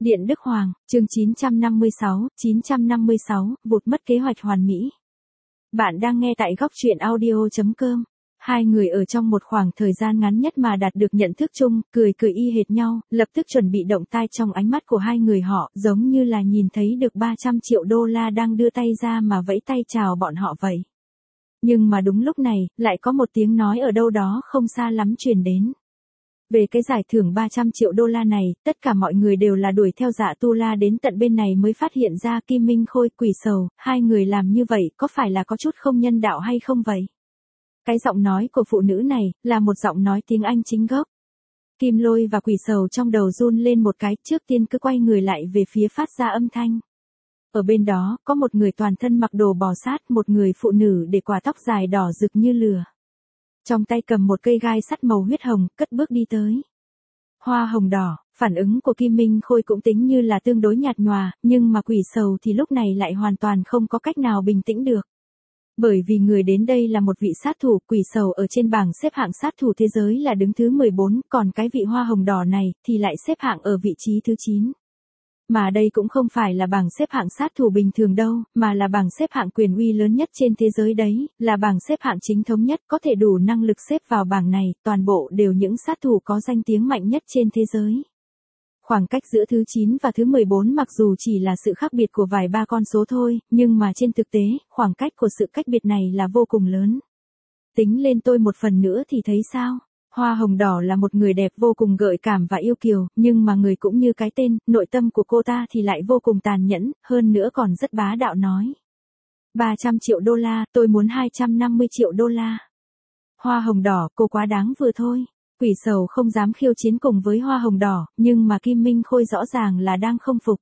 Điện Đức Hoàng, chương 956, vụt mất kế hoạch hoàn mỹ. Bạn đang nghe tại góc truyện audio.com. Hai người ở trong một khoảng thời gian ngắn nhất mà đạt được nhận thức chung, cười y hệt nhau, lập tức chuẩn bị động tay trong ánh mắt của hai người họ, giống như là nhìn thấy được 300 triệu đô la đang đưa tay ra mà vẫy tay chào bọn họ vậy. Nhưng mà đúng lúc này, lại có một tiếng nói ở đâu đó không xa lắm truyền đến. Về cái giải thưởng 300 triệu đô la này, tất cả mọi người đều là đuổi theo Dạ Tu La đến tận bên này mới phát hiện ra Kim Minh Khôi, Quỷ Sầu, hai người làm như vậy có phải là có chút không nhân đạo hay không vậy? Cái giọng nói của phụ nữ này, là một giọng nói tiếng Anh chính gốc. Kim Lôi và Quỷ Sầu trong đầu run lên một cái, trước tiên cứ quay người lại về phía phát ra âm thanh. Ở bên đó, có một người toàn thân mặc đồ bò sát, một người phụ nữ để quả tóc dài đỏ rực như lửa. Trong tay cầm một cây gai sắt màu huyết hồng, cất bước đi tới. Hoa hồng đỏ, phản ứng của Kim Minh Khôi cũng tính như là tương đối nhạt nhòa, nhưng mà Quỷ Sầu thì lúc này lại hoàn toàn không có cách nào bình tĩnh được. Bởi vì người đến đây là một vị sát thủ, Quỷ Sầu ở trên bảng xếp hạng sát thủ thế giới là đứng thứ 14, còn cái vị hoa hồng đỏ này thì lại xếp hạng ở vị trí thứ 9. Mà đây cũng không phải là bảng xếp hạng sát thủ bình thường đâu, mà là bảng xếp hạng quyền uy lớn nhất trên thế giới đấy, là bảng xếp hạng chính thống nhất, có thể đủ năng lực xếp vào bảng này, toàn bộ đều những sát thủ có danh tiếng mạnh nhất trên thế giới. Khoảng cách giữa thứ 9 và thứ 14 mặc dù chỉ là sự khác biệt của vài ba con số thôi, nhưng mà trên thực tế, khoảng cách của sự cách biệt này là vô cùng lớn. Tính lên tôi một phần nữa thì thấy sao? Hoa hồng đỏ là một người đẹp vô cùng gợi cảm và yêu kiều, nhưng mà người cũng như cái tên, nội tâm của cô ta thì lại vô cùng tàn nhẫn, hơn nữa còn rất bá đạo nói. 300 triệu đô la, tôi muốn 250 triệu đô la. Hoa hồng đỏ, cô quá đáng vừa thôi. Quỷ Sầu không dám khiêu chiến cùng với hoa hồng đỏ, nhưng mà Kim Minh Khôi rõ ràng là đang không phục.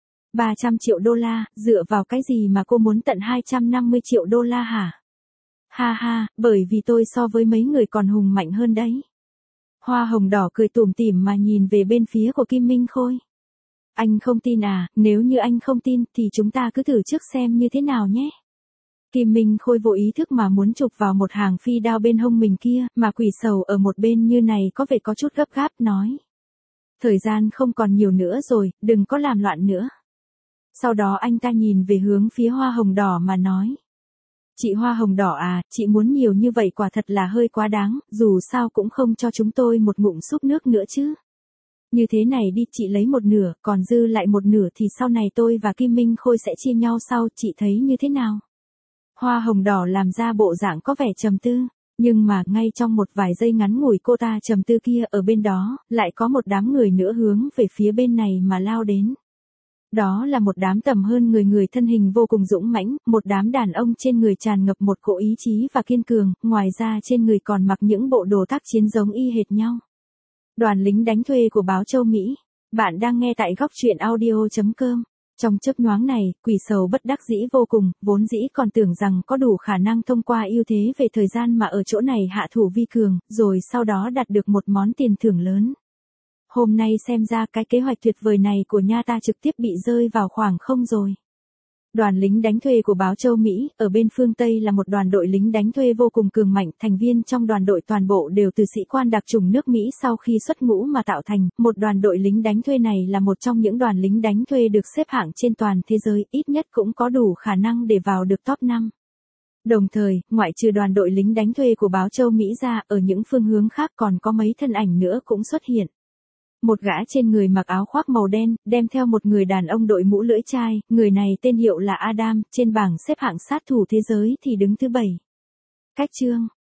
300 triệu đô la, dựa vào cái gì mà cô muốn tận 250 triệu đô la hả? Ha ha, bởi vì tôi so với mấy người còn hùng mạnh hơn đấy. Hoa hồng đỏ cười tủm tỉm mà nhìn về bên phía của Kim Minh Khôi. Anh không tin à, nếu như anh không tin thì chúng ta cứ thử trước xem như thế nào nhé. Kim Minh Khôi vô ý thức mà muốn chụp vào một hàng phi đao bên hông mình kia, mà Quỷ Sầu ở một bên như này có vẻ có chút gấp gáp nói. Thời gian không còn nhiều nữa rồi, đừng có làm loạn nữa. Sau đó anh ta nhìn về hướng phía hoa hồng đỏ mà nói. Chị hoa hồng đỏ à, chị muốn nhiều như vậy quả thật là hơi quá đáng, dù sao cũng không cho chúng tôi một ngụm súp nước nữa chứ. Như thế này đi, chị lấy một nửa, còn dư lại một nửa thì sau này tôi và Kim Minh Khôi sẽ chia nhau sau, chị thấy như thế nào? Hoa hồng đỏ làm ra bộ dạng có vẻ trầm tư, nhưng mà ngay trong một vài giây ngắn ngủi cô ta trầm tư kia ở bên đó, lại có một đám người nữa hướng về phía bên này mà lao đến. Đó là một đám tầm hơn người thân hình vô cùng dũng mãnh, một đám đàn ông trên người tràn ngập một cỗ ý chí và kiên cường, ngoài ra trên người còn mặc những bộ đồ tác chiến giống y hệt nhau. Đoàn lính đánh thuê của báo Châu Mỹ. Bạn đang nghe tại góc truyện audio.com. Trong chớp nhoáng này, Quỷ Sầu bất đắc dĩ vô cùng, vốn dĩ còn tưởng rằng có đủ khả năng thông qua ưu thế về thời gian mà ở chỗ này hạ thủ vi cường, rồi sau đó đạt được một món tiền thưởng lớn. Hôm nay xem ra cái kế hoạch tuyệt vời này của nha ta trực tiếp bị rơi vào khoảng không rồi. Đoàn lính đánh thuê của báo Châu Mỹ, ở bên phương Tây là một đoàn đội lính đánh thuê vô cùng cường mạnh, thành viên trong đoàn đội toàn bộ đều từ sĩ quan đặc chủng nước Mỹ sau khi xuất ngũ mà tạo thành, một đoàn đội lính đánh thuê này là một trong những đoàn lính đánh thuê được xếp hạng trên toàn thế giới, ít nhất cũng có đủ khả năng để vào được top 5. Đồng thời, ngoại trừ đoàn đội lính đánh thuê của báo Châu Mỹ ra, ở những phương hướng khác còn có mấy thân ảnh nữa cũng xuất hiện. Một gã trên người mặc áo khoác màu đen, đem theo một người đàn ông đội mũ lưỡi chai, người này tên hiệu là Adam, trên bảng xếp hạng sát thủ thế giới thì đứng thứ 7. Cách chương.